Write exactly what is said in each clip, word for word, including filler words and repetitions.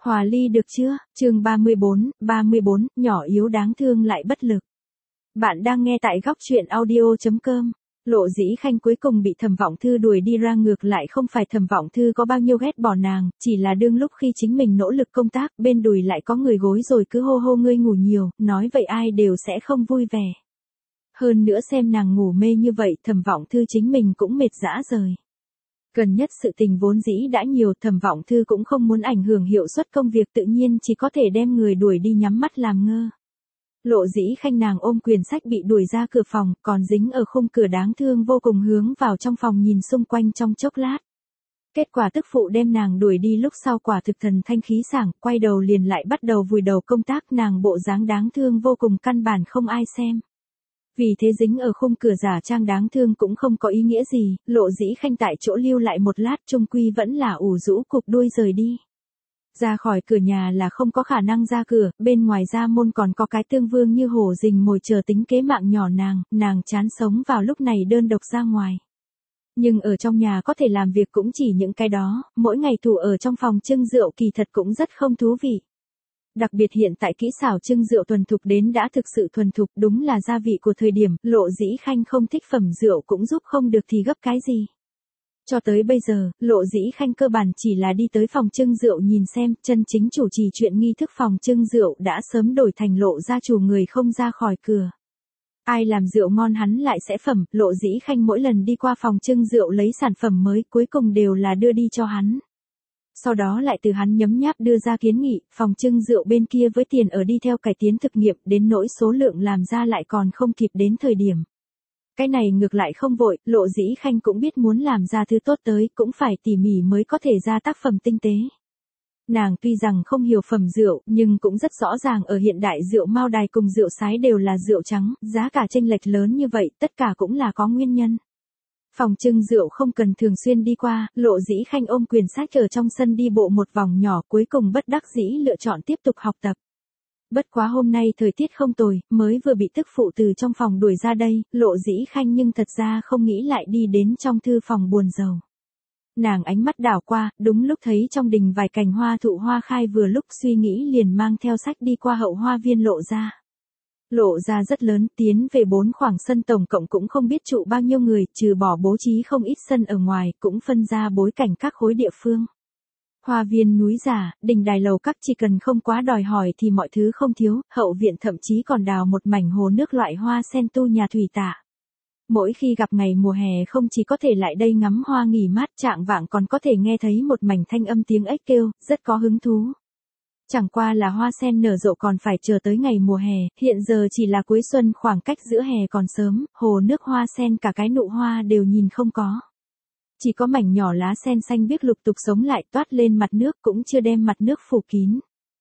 Hòa ly được chưa? Chương ba mươi bốn, ba mươi bốn, nhỏ yếu đáng thương lại bất lực. Bạn đang nghe tại góc truyện audio chấm com. Lộ Dĩ Khanh cuối cùng bị Thẩm Vọng Thư đuổi đi ra, ngược lại không phải Thẩm Vọng Thư có bao nhiêu ghét bỏ nàng, chỉ là đương lúc khi chính mình nỗ lực công tác, bên đùi lại có người gối rồi cứ hô hô ngươi ngủ nhiều, nói vậy ai đều sẽ không vui vẻ. Hơn nữa xem nàng ngủ mê như vậy, Thẩm Vọng Thư chính mình cũng mệt rã rời. Gần nhất sự tình vốn dĩ đã nhiều, Thẩm Vọng Thư cũng không muốn ảnh hưởng hiệu suất công việc, tự nhiên chỉ có thể đem người đuổi đi nhắm mắt làm ngơ. Lộ Dĩ Khanh nàng ôm quyển sách bị đuổi ra cửa phòng, còn dính ở khung cửa đáng thương vô cùng, hướng vào trong phòng nhìn xung quanh trong chốc lát. Kết quả tức phụ đem nàng đuổi đi lúc sau quả thực thần thanh khí sảng, quay đầu liền lại bắt đầu vùi đầu công tác, nàng bộ dáng đáng thương vô cùng căn bản không ai xem. Vì thế dính ở khung cửa giả trang đáng thương cũng không có ý nghĩa gì, Lộ Dĩ Khanh tại chỗ lưu lại một lát, chung quy vẫn là ủ rũ cụp đuôi rời đi. Ra khỏi cửa nhà là không có khả năng ra cửa, bên ngoài ra môn còn có cái tương vương như hổ rình mồi chờ tính kế mạng nhỏ nàng, nàng chán sống vào lúc này đơn độc ra ngoài. Nhưng ở trong nhà có thể làm việc cũng chỉ những cái đó, mỗi ngày thủ ở trong phòng trưng rượu kỳ thật cũng rất không thú vị. Đặc biệt hiện tại kỹ xảo trưng rượu thuần thục đến đã thực sự thuần thục, đúng là gia vị của thời điểm, Lộ Dĩ Khanh không thích phẩm rượu cũng giúp không được thì gấp cái gì. Cho tới bây giờ, Lộ Dĩ Khanh cơ bản chỉ là đi tới phòng trưng rượu nhìn xem, chân chính chủ trì chuyện nghi thức phòng trưng rượu đã sớm đổi thành Lộ gia chủ người không ra khỏi cửa. Ai làm rượu ngon hắn lại sẽ phẩm, Lộ Dĩ Khanh mỗi lần đi qua phòng trưng rượu lấy sản phẩm mới cuối cùng đều là đưa đi cho hắn. Sau đó lại từ hắn nhấm nháp đưa ra kiến nghị, phòng trưng rượu bên kia với tiền ở đi theo cải tiến thực nghiệm, đến nỗi số lượng làm ra lại còn không kịp đến thời điểm. Cái này ngược lại không vội, Lộ Dĩ Khanh cũng biết muốn làm ra thứ tốt tới, cũng phải tỉ mỉ mới có thể ra tác phẩm tinh tế. Nàng tuy rằng không hiểu phẩm rượu, nhưng cũng rất rõ ràng ở hiện đại rượu Mao Đài cùng rượu sái đều là rượu trắng, giá cả chênh lệch lớn như vậy, tất cả cũng là có nguyên nhân. Phòng trưng rượu không cần thường xuyên đi qua, Lộ Dĩ Khanh ôm quyển sách ở trong sân đi bộ một vòng nhỏ, cuối cùng bất đắc dĩ lựa chọn tiếp tục học tập. Bất quá hôm nay thời tiết không tồi, mới vừa bị tức phụ từ trong phòng đuổi ra đây, Lộ Dĩ Khanh nhưng thật ra không nghĩ lại đi đến trong thư phòng buồn rầu. Nàng ánh mắt đảo qua, đúng lúc thấy trong đình vài cành hoa thụ hoa khai, vừa lúc suy nghĩ liền mang theo sách đi qua hậu hoa viên Lộ gia. Lộ gia rất lớn, tiến về bốn khoảng sân tổng cộng cũng không biết trụ bao nhiêu người, trừ bỏ bố trí không ít sân ở ngoài, cũng phân ra bối cảnh các khối địa phương. Hoa viên núi giả, đình đài lầu các chỉ cần không quá đòi hỏi thì mọi thứ không thiếu, hậu viện thậm chí còn đào một mảnh hồ nước loại hoa sen tu nhà thủy tạ. Mỗi khi gặp ngày mùa hè không chỉ có thể lại đây ngắm hoa nghỉ mát, trạng vạng còn có thể nghe thấy một mảnh thanh âm tiếng ếch kêu, rất có hứng thú. Chẳng qua là hoa sen nở rộ còn phải chờ tới ngày mùa hè, hiện giờ chỉ là cuối xuân, khoảng cách giữa hè còn sớm, hồ nước hoa sen cả cái nụ hoa đều nhìn không có. Chỉ có mảnh nhỏ lá sen xanh biếc lục tục sống lại toát lên mặt nước, cũng chưa đem mặt nước phủ kín.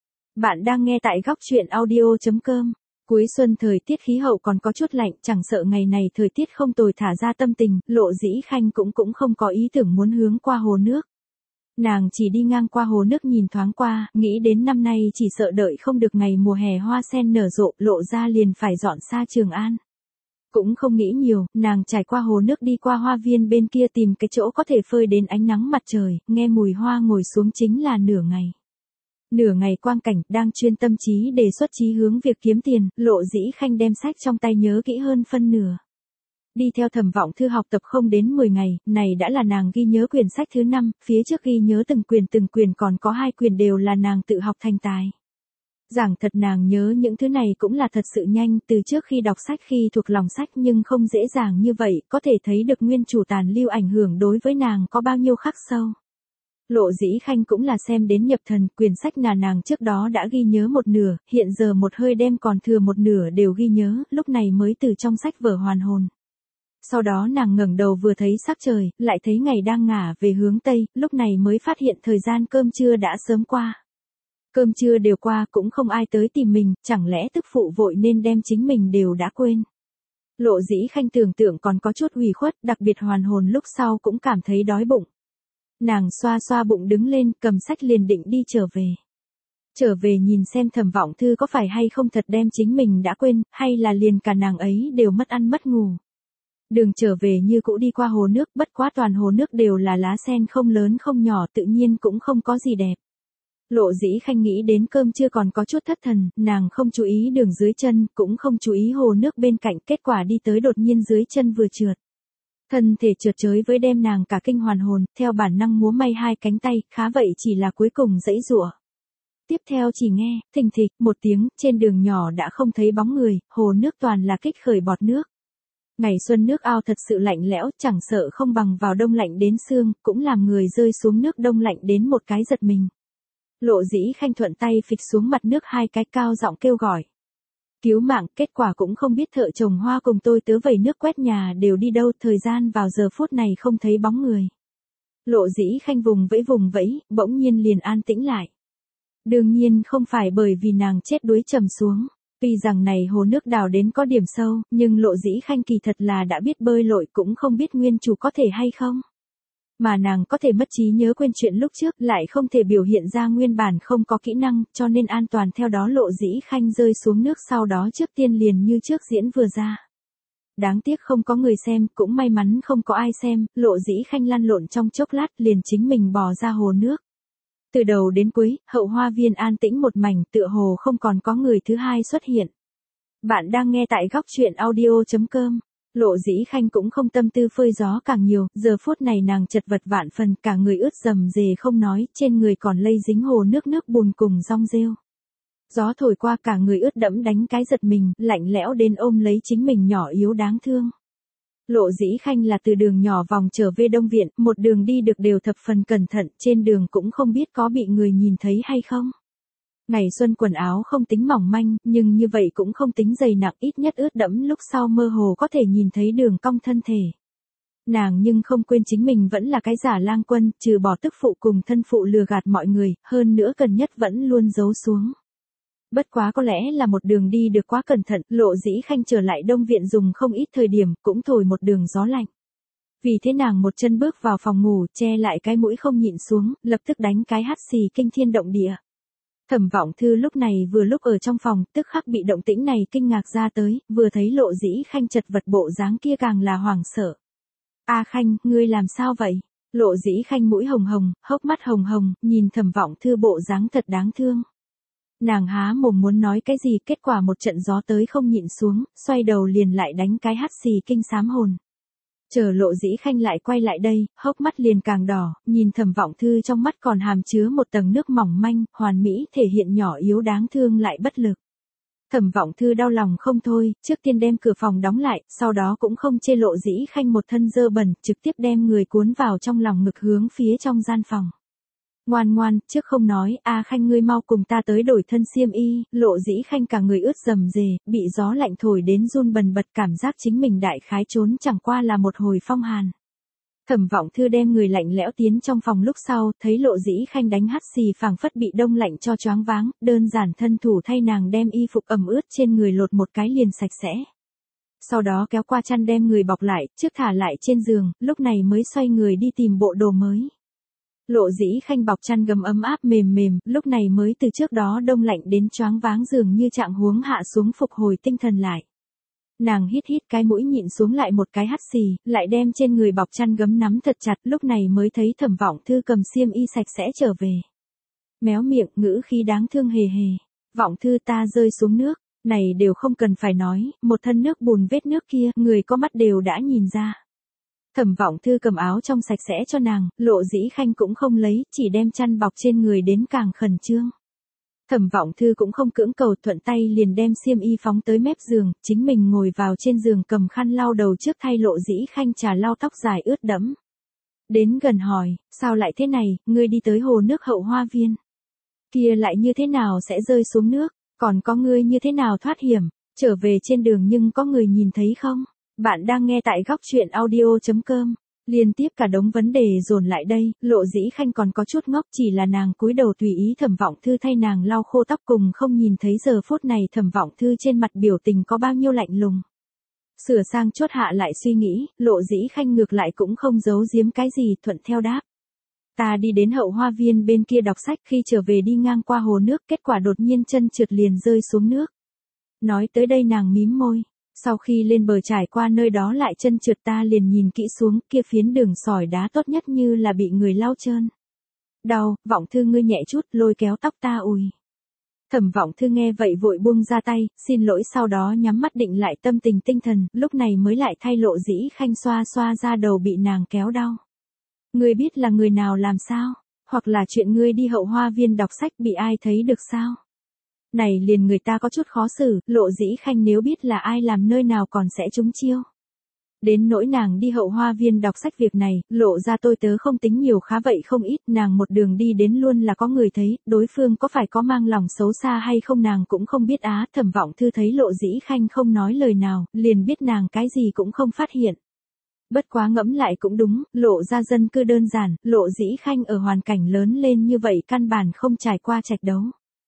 Bạn đang nghe tại góc truyện audio chấm com. Cuối xuân thời tiết khí hậu còn có chút lạnh, chẳng sợ ngày này thời tiết không tồi thả ra tâm tình, Lộ Dĩ Khanh cũng cũng không có ý tưởng muốn hướng qua hồ nước. Nàng chỉ đi ngang qua hồ nước nhìn thoáng qua, nghĩ đến năm nay chỉ sợ đợi không được ngày mùa hè hoa sen nở rộ, Lộ ra liền phải dọn xa Trường An. Cũng không nghĩ nhiều, nàng trải qua hồ nước đi qua hoa viên bên kia tìm cái chỗ có thể phơi đến ánh nắng mặt trời, nghe mùi hoa ngồi xuống chính là nửa ngày. Nửa ngày quang cảnh, đang chuyên tâm trí đề xuất chí hướng việc kiếm tiền, Lộ Dĩ Khanh đem sách trong tay nhớ kỹ hơn phân nửa. Đi theo Thẩm Vọng Thư học tập không đến mười ngày, này đã là nàng ghi nhớ quyển sách thứ năm, phía trước ghi nhớ từng quyền từng quyền còn có hai quyền đều là nàng tự học thành tài. Giảng thật nàng nhớ những thứ này cũng là thật sự nhanh, từ trước khi đọc sách khi thuộc lòng sách nhưng không dễ dàng như vậy, có thể thấy được nguyên chủ tàn lưu ảnh hưởng đối với nàng có bao nhiêu khắc sâu. Lộ Dĩ Khanh cũng là xem đến nhập thần, quyển sách là nàng trước đó đã ghi nhớ một nửa, hiện giờ một hơi đem còn thừa một nửa đều ghi nhớ, lúc này mới từ trong sách vở hoàn hồn. Sau đó nàng ngẩng đầu vừa thấy sắc trời, lại thấy ngày đang ngả về hướng Tây, lúc này mới phát hiện thời gian cơm trưa đã sớm qua. Cơm trưa đều qua cũng không ai tới tìm mình, chẳng lẽ tức phụ vội nên đem chính mình đều đã quên. Lộ Dĩ Khanh tưởng tượng còn có chút ủy khuất, đặc biệt hoàn hồn lúc sau cũng cảm thấy đói bụng. Nàng xoa xoa bụng đứng lên, cầm sách liền định đi trở về. Trở về nhìn xem Thẩm Vọng Thư có phải hay không thật đem chính mình đã quên, hay là liền cả nàng ấy đều mất ăn mất ngủ. Đường trở về như cũ đi qua hồ nước, bất quá toàn hồ nước đều là lá sen không lớn không nhỏ, tự nhiên cũng không có gì đẹp. Lộ Dĩ Khanh nghĩ đến cơm trưa còn có chút thất thần, nàng không chú ý đường dưới chân, cũng không chú ý hồ nước bên cạnh, kết quả đi tới đột nhiên dưới chân vừa trượt. Thân thể trượt chới với đem nàng cả kinh hoàn hồn, theo bản năng múa may hai cánh tay, khá vậy chỉ là cuối cùng dãy giụa. Tiếp theo chỉ nghe, thình thịch, một tiếng, trên đường nhỏ đã không thấy bóng người, hồ nước toàn là kích khởi bọt nước. Ngày xuân nước ao thật sự lạnh lẽo, chẳng sợ không bằng vào đông lạnh đến xương, cũng làm người rơi xuống nước đông lạnh đến một cái giật mình. Lộ Dĩ Khanh thuận tay phịch xuống mặt nước hai cái, cao giọng kêu gọi. Cứu mạng, kết quả cũng không biết thợ trồng hoa cùng tôi tớ vẩy nước quét nhà đều đi đâu, thời gian vào giờ phút này không thấy bóng người. Lộ Dĩ Khanh vùng vẫy vùng vẫy, bỗng nhiên liền an tĩnh lại. Đương nhiên không phải bởi vì nàng chết đuối trầm xuống. Tuy rằng này hồ nước đào đến có điểm sâu, nhưng Lộ Dĩ Khanh kỳ thật là đã biết bơi lội, cũng không biết nguyên chủ có thể hay không. Mà nàng có thể mất trí nhớ quên chuyện lúc trước, lại không thể biểu hiện ra nguyên bản không có kỹ năng, cho nên an toàn theo đó Lộ Dĩ Khanh rơi xuống nước, sau đó trước tiên liền như trước diễn vừa ra. Đáng tiếc không có người xem, cũng may mắn không có ai xem, Lộ Dĩ Khanh lăn lộn trong chốc lát liền chính mình bò ra hồ nước. Từ đầu đến cuối, hậu hoa viên an tĩnh một mảnh, tựa hồ không còn có người thứ hai xuất hiện. Bạn đang nghe tại góc truyện audio chấm com. Lộ Dĩ Khanh cũng không tâm tư phơi gió càng nhiều, giờ phút này nàng chật vật vạn phần, cả người ướt rầm rề không nói, trên người còn lây dính hồ nước nước bùn cùng rong rêu. Gió thổi qua cả người ướt đẫm đánh cái giật mình, lạnh lẽo đến ôm lấy chính mình nhỏ yếu đáng thương. Lộ Dĩ Khanh là từ đường nhỏ vòng trở về Đông Viện, một đường đi được đều thập phần cẩn thận, trên đường cũng không biết có bị người nhìn thấy hay không. Ngày xuân quần áo không tính mỏng manh, nhưng như vậy cũng không tính dày nặng, ít nhất ướt đẫm lúc sau mơ hồ có thể nhìn thấy đường cong thân thể. Nàng nhưng không quên chính mình vẫn là cái giả lang quân, trừ bỏ tức phụ cùng thân phụ lừa gạt mọi người, hơn nữa cần nhất vẫn luôn giấu xuống. Bất quá có lẽ là một đường đi được quá cẩn thận, Lộ Dĩ Khanh trở lại Đông Viện dùng không ít thời điểm, cũng thổi một đường gió lạnh. Vì thế nàng một chân bước vào phòng ngủ, che lại cái mũi không nhịn xuống, lập tức đánh cái hắt xì kinh thiên động địa. Thẩm Vọng Thư lúc này vừa lúc ở trong phòng, tức khắc bị động tĩnh này kinh ngạc ra tới, vừa thấy Lộ Dĩ Khanh chật vật bộ dáng kia càng là hoảng sợ. A Khanh, ngươi làm sao vậy? Lộ Dĩ Khanh mũi hồng hồng, hốc mắt hồng hồng, nhìn Thẩm Vọng Thư bộ dáng thật đáng thương. Nàng há mồm muốn nói cái gì, kết quả một trận gió tới không nhịn xuống, xoay đầu liền lại đánh cái hắt xì kinh sám hồn. Chờ Lộ Dĩ Khanh lại quay lại đây, hốc mắt liền càng đỏ, nhìn Thẩm Vọng Thư trong mắt còn hàm chứa một tầng nước mỏng manh, hoàn mỹ thể hiện nhỏ yếu đáng thương lại bất lực. Thẩm Vọng Thư đau lòng không thôi, trước tiên đem cửa phòng đóng lại, sau đó cũng không chê Lộ Dĩ Khanh một thân dơ bẩn, trực tiếp đem người cuốn vào trong lòng ngực hướng phía trong gian phòng. Ngoan ngoan, trước không nói, A Khanh ngươi mau cùng ta tới đổi thân xiêm y. Lộ Dĩ Khanh cả người ướt rầm rề, bị gió lạnh thổi đến run bần bật, cảm giác chính mình đại khái trốn chẳng qua là một hồi phong hàn. Thẩm Vọng Thư đem người lạnh lẽo tiến trong phòng lúc sau, thấy Lộ Dĩ Khanh đánh hắt xì phảng phất bị đông lạnh cho choáng váng, đơn giản thân thủ thay nàng đem y phục ẩm ướt trên người lột một cái liền sạch sẽ. Sau đó kéo qua chăn đem người bọc lại, trước thả lại trên giường, lúc này mới xoay người đi tìm bộ đồ mới. Lộ Dĩ Khanh bọc chăn gấm ấm áp mềm mềm, lúc này mới từ trước đó đông lạnh đến choáng váng dường như trạng huống hạ xuống phục hồi tinh thần lại. Nàng hít hít cái mũi nhịn xuống lại một cái hắt xì, lại đem trên người bọc chăn gấm nắm thật chặt, lúc này mới thấy Thẩm Vọng Thư cầm xiêm y sạch sẽ trở về. Méo miệng, ngữ khí đáng thương hề hề. Vọng Thư ta rơi xuống nước, này đều không cần phải nói, một thân nước bùn vết nước kia, người có mắt đều đã nhìn ra. Thẩm Vọng Thư cầm áo trong sạch sẽ cho nàng, Lộ Dĩ Khanh cũng không lấy, chỉ đem chăn bọc trên người đến càng khẩn trương. Thẩm Vọng Thư cũng không cưỡng cầu, thuận tay liền đem xiêm y phóng tới mép giường, chính mình ngồi vào trên giường cầm khăn lau đầu trước thay Lộ Dĩ Khanh trà lau tóc dài ướt đẫm. Đến gần hỏi, sao lại thế này, ngươi đi tới hồ nước hậu hoa viên. Kia lại như thế nào sẽ rơi xuống nước, còn có ngươi như thế nào thoát hiểm, trở về trên đường nhưng có người nhìn thấy không? Bạn đang nghe tại góc truyện audio chấm com. Liên tiếp cả đống vấn đề dồn lại đây, Lộ Dĩ Khanh còn có chút ngốc, chỉ là nàng cúi đầu tùy ý Thẩm Vọng Thư thay nàng lau khô tóc, cùng không nhìn thấy giờ phút này Thẩm Vọng Thư trên mặt biểu tình có bao nhiêu lạnh lùng. Sửa sang chốt hạ lại suy nghĩ, Lộ Dĩ Khanh ngược lại cũng không giấu giếm cái gì, thuận theo đáp. Ta đi đến hậu hoa viên bên kia đọc sách, khi trở về đi ngang qua hồ nước, kết quả đột nhiên chân trượt liền rơi xuống nước. Nói tới đây nàng mím môi. Sau khi lên bờ trải qua nơi đó lại chân trượt, ta liền nhìn kỹ xuống, kia phiến đường sỏi đá tốt nhất như là bị người lau trơn. Đau, Vọng Thư ngươi nhẹ chút, lôi kéo tóc ta ùi. Thẩm Vọng Thư nghe vậy vội buông ra tay, xin lỗi sau đó nhắm mắt định lại tâm tình tinh thần, lúc này mới lại thay Lộ Dĩ Khanh xoa xoa ra đầu bị nàng kéo đau. Ngươi biết là người nào làm sao? Hoặc là chuyện ngươi đi Hậu Hoa Viên đọc sách bị ai thấy được sao? Này liền người ta có chút khó xử, Lộ Dĩ Khanh nếu biết là ai làm nơi nào còn sẽ trúng chiêu. Đến nỗi nàng đi Hậu Hoa Viên đọc sách việc này, lộ ra tôi tớ không tính nhiều khá vậy không ít, nàng một đường đi đến luôn là có người thấy, đối phương có phải có mang lòng xấu xa hay không nàng cũng không biết á. Thẩm Vọng Thư thấy Lộ Dĩ Khanh không nói lời nào, liền biết nàng cái gì cũng không phát hiện. Bất quá ngẫm lại cũng đúng, Lộ ra dân cư đơn giản, Lộ Dĩ Khanh ở hoàn cảnh lớn lên như vậy căn bản không trải qua trạch đấu.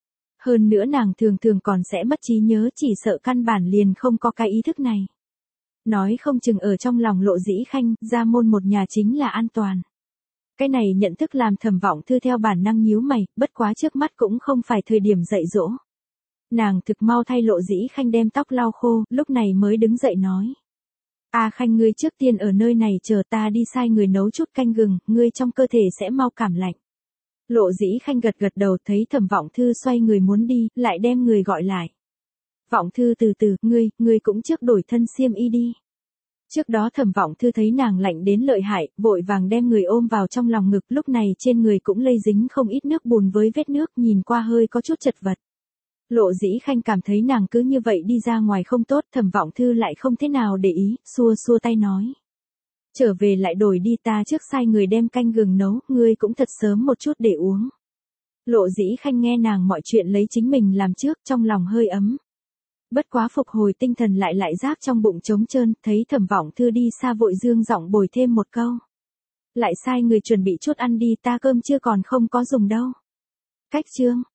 Hơn nữa nàng thường thường còn sẽ mất trí nhớ, chỉ sợ căn bản liền không có cái ý thức này. Nói không chừng ở trong lòng Lộ Dĩ Khanh, gia môn một nhà chính là an toàn. Cái này nhận thức làm Thẩm Vọng Thư theo bản năng nhíu mày, bất quá trước mắt cũng không phải thời điểm dạy dỗ. Nàng thực mau thay Lộ Dĩ Khanh đem tóc lau khô, lúc này mới đứng dậy nói. A Khanh ngươi trước tiên ở nơi này chờ ta đi sai người nấu chút canh gừng, ngươi trong cơ thể sẽ mau cảm lạnh. Lộ Dĩ Khanh gật gật đầu thấy Thẩm Vọng Thư xoay người muốn đi, lại đem người gọi lại. Vọng Thư từ từ, ngươi, ngươi cũng trước đổi thân xiêm y đi. Trước đó Thẩm Vọng Thư thấy nàng lạnh đến lợi hại, vội vàng đem người ôm vào trong lòng ngực, lúc này trên người cũng lây dính không ít nước bùn với vết nước, nhìn qua hơi có chút chật vật. Lộ Dĩ Khanh cảm thấy nàng cứ như vậy đi ra ngoài không tốt, Thẩm Vọng Thư lại không thế nào để ý, xua xua tay nói. Trở về lại đổi đi, ta trước sai người đem canh gừng nấu, ngươi cũng thật sớm một chút để uống. Lộ Dĩ Khanh nghe nàng mọi chuyện lấy chính mình làm trước, trong lòng hơi ấm. Bất quá phục hồi tinh thần lại lại giáp trong bụng trống trơn, thấy Thẩm Vọng Thư đi xa vội dương giọng bồi thêm một câu. Lại sai người chuẩn bị chút ăn đi, ta cơm chưa còn không có dùng đâu. Cách chương